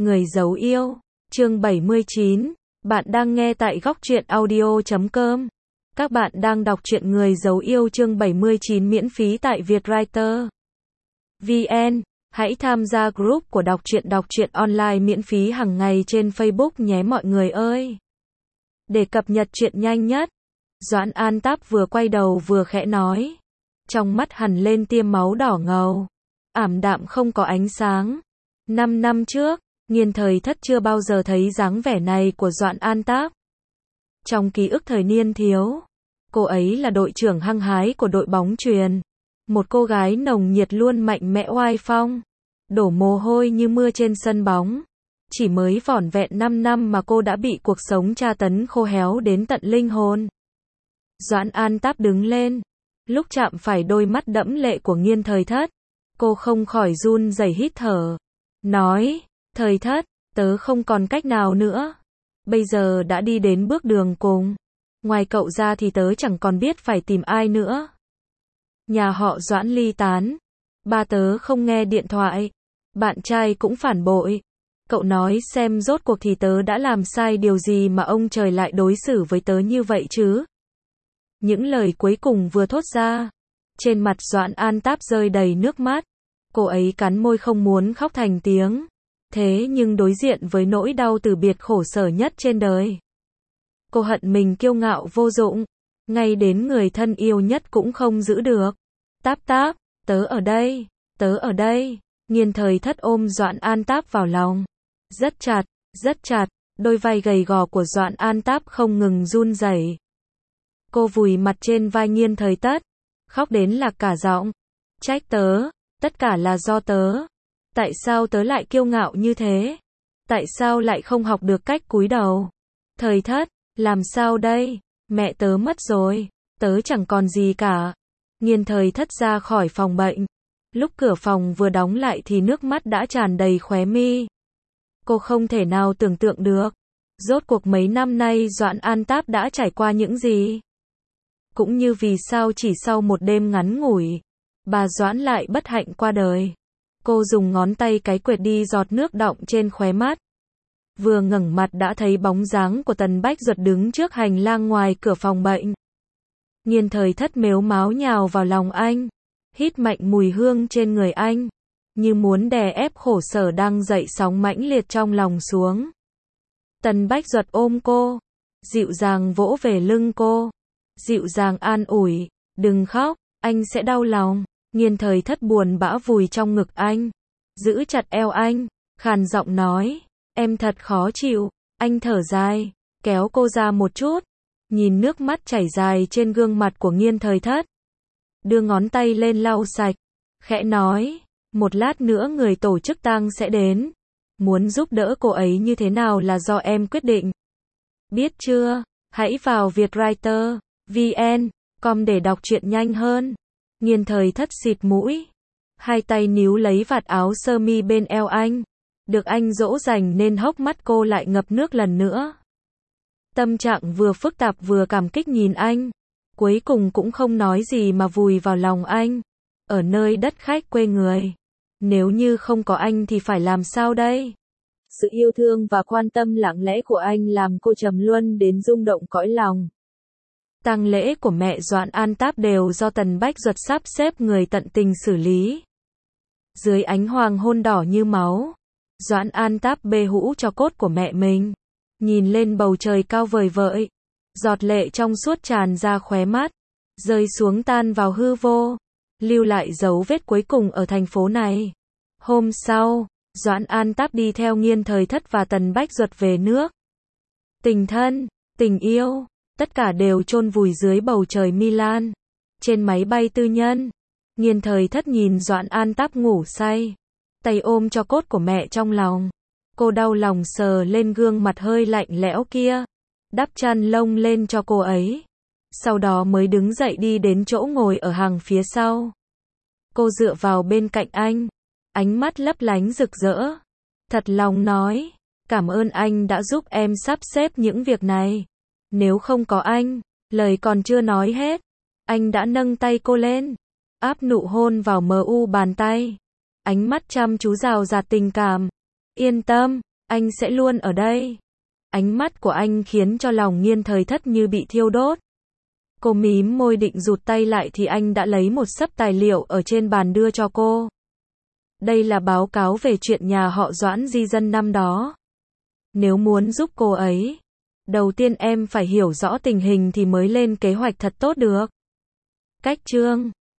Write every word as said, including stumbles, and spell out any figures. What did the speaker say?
Người giấu yêu, chương bảy mươi chín. Bạn đang nghe tại góc truyện audio chấm com. Các bạn đang đọc truyện Người giấu yêu chương bảy mươi chín miễn phí tại Vietwriter vê en. Hãy tham gia group của đọc truyện đọc truyện online miễn phí hàng ngày trên Facebook nhé mọi người ơi. Để cập nhật truyện nhanh nhất, Doãn An Táp vừa quay đầu vừa khẽ nói. Trong mắt hằn lên tia máu đỏ ngầu, ảm đạm không có ánh sáng. Năm năm trước, Nghiên Thời Thất chưa bao giờ thấy dáng vẻ này của Doãn An Táp. Trong ký ức thời niên thiếu, cô ấy là đội trưởng hăng hái của đội bóng chuyền. Một cô gái nồng nhiệt luôn mạnh mẽ oai phong, đổ mồ hôi như mưa trên sân bóng. Chỉ mới vỏn vẹn năm năm mà cô đã bị cuộc sống tra tấn khô héo đến tận linh hồn. Doãn An Táp đứng lên, lúc chạm phải đôi mắt đẫm lệ của Nghiên Thời Thất, cô không khỏi run rẩy hít thở. Nói, Thời Thất, tớ không còn cách nào nữa. Bây giờ đã đi đến bước đường cùng. Ngoài cậu ra thì tớ chẳng còn biết phải tìm ai nữa. Nhà họ Doãn ly tán. Ba tớ không nghe điện thoại. Bạn trai cũng phản bội. Cậu nói xem rốt cuộc thì tớ đã làm sai điều gì mà ông trời lại đối xử với tớ như vậy chứ? Những lời cuối cùng vừa thốt ra, trên mặt Doãn An Táp rơi đầy nước mắt. Cô ấy cắn môi không muốn khóc thành tiếng. Thế nhưng đối diện với nỗi đau từ biệt khổ sở nhất trên đời, cô hận mình kiêu ngạo vô dụng, ngay đến người thân yêu nhất cũng không giữ được. Táp Táp, tớ ở đây, tớ ở đây. Nghiên Thời Thất ôm Doãn An Táp vào lòng, rất chặt, rất chặt. Đôi vai gầy gò của Doãn An Táp không ngừng run rẩy. Cô vùi mặt trên vai Nghiên Thời Thất, khóc đến lạc cả giọng. Trách tớ, tất cả là do tớ. Tại sao tớ lại kiêu ngạo như thế? Tại sao lại không học được cách cúi đầu? Thời Thất, làm sao đây? Mẹ tớ mất rồi, tớ chẳng còn gì cả. Nghiên Thời Thất ra khỏi phòng bệnh. Lúc cửa phòng vừa đóng lại thì nước mắt đã tràn đầy khóe mi. Cô không thể nào tưởng tượng được, rốt cuộc mấy năm nay Doãn An Táp đã trải qua những gì. Cũng như vì sao chỉ sau một đêm ngắn ngủi, bà Doãn lại bất hạnh qua đời. Cô dùng ngón tay cái quệt đi giọt nước đọng trên khóe mắt. Vừa ngẩng mặt đã thấy bóng dáng của Tần Bách Duật đứng trước hành lang ngoài cửa phòng bệnh. Nghiên Thời Thất mếu máo nhào vào lòng anh, hít mạnh mùi hương trên người anh, như muốn đè ép khổ sở đang dậy sóng mãnh liệt trong lòng xuống. Tần Bách Duật ôm cô, dịu dàng vỗ về lưng cô, dịu dàng an ủi, đừng khóc, anh sẽ đau lòng. Nghiên Thời Thất buồn bã vùi trong ngực anh, giữ chặt eo anh, khàn giọng nói, em thật khó chịu. Anh thở dài, kéo cô ra một chút, nhìn nước mắt chảy dài trên gương mặt của Nghiên Thời Thất, đưa ngón tay lên lau sạch, khẽ nói, một lát nữa người tổ chức tang sẽ đến, muốn giúp đỡ cô ấy như thế nào là do em quyết định. Biết chưa? Hãy vào Vietwriter vê en com để đọc truyện nhanh hơn. Nghiên Thời Thất xịt mũi, hai tay níu lấy vạt áo sơ mi bên eo anh, được anh dỗ dành nên hốc mắt cô lại ngập nước lần nữa. Tâm trạng vừa phức tạp vừa cảm kích nhìn anh, cuối cùng cũng không nói gì mà vùi vào lòng anh, ở nơi đất khách quê người. Nếu như không có anh thì phải làm sao đây? Sự yêu thương và quan tâm lặng lẽ của anh làm cô trầm luân đến rung động cõi lòng. Tang lễ của mẹ Doãn An Táp đều do Tần Bách Duật sắp xếp người tận tình xử lý. Dưới ánh hoàng hôn đỏ như máu, Doãn An Táp bê hũ cho cốt của mẹ mình, nhìn lên bầu trời cao vời vợi, giọt lệ trong suốt tràn ra khóe mắt, rơi xuống tan vào hư vô, lưu lại dấu vết cuối cùng ở thành phố này. Hôm sau, Doãn An Táp đi theo Nghiên Thời Thất và Tần Bách Duật về nước. Tình thân, tình yêu, tất cả đều chôn vùi dưới bầu trời Milan. Trên máy bay tư nhân, Nghiên Thời Thất nhìn Doãn An Táp ngủ say, tay ôm cho cốt của mẹ trong lòng. Cô đau lòng sờ lên gương mặt hơi lạnh lẽo kia, đắp chăn lông lên cho cô ấy. Sau đó mới đứng dậy đi đến chỗ ngồi ở hàng phía sau. Cô dựa vào bên cạnh anh, ánh mắt lấp lánh rực rỡ. Thật lòng nói, cảm ơn anh đã giúp em sắp xếp những việc này. Nếu không có anh, lời còn chưa nói hết, anh đã nâng tay cô lên, áp nụ hôn vào mờ u bàn tay. Ánh mắt chăm chú rào rạt tình cảm. Yên tâm, Anh sẽ luôn ở đây. Ánh mắt của anh khiến cho lòng Nghiên Thời Thất như bị thiêu đốt. Cô mím môi định rụt tay lại thì anh đã lấy một xấp tài liệu ở trên bàn đưa cho cô. Đây là báo cáo về chuyện nhà họ Doãn di dân năm đó. Nếu muốn giúp cô ấy, đầu tiên em phải hiểu rõ tình hình thì mới lên kế hoạch thật tốt được. Cách chương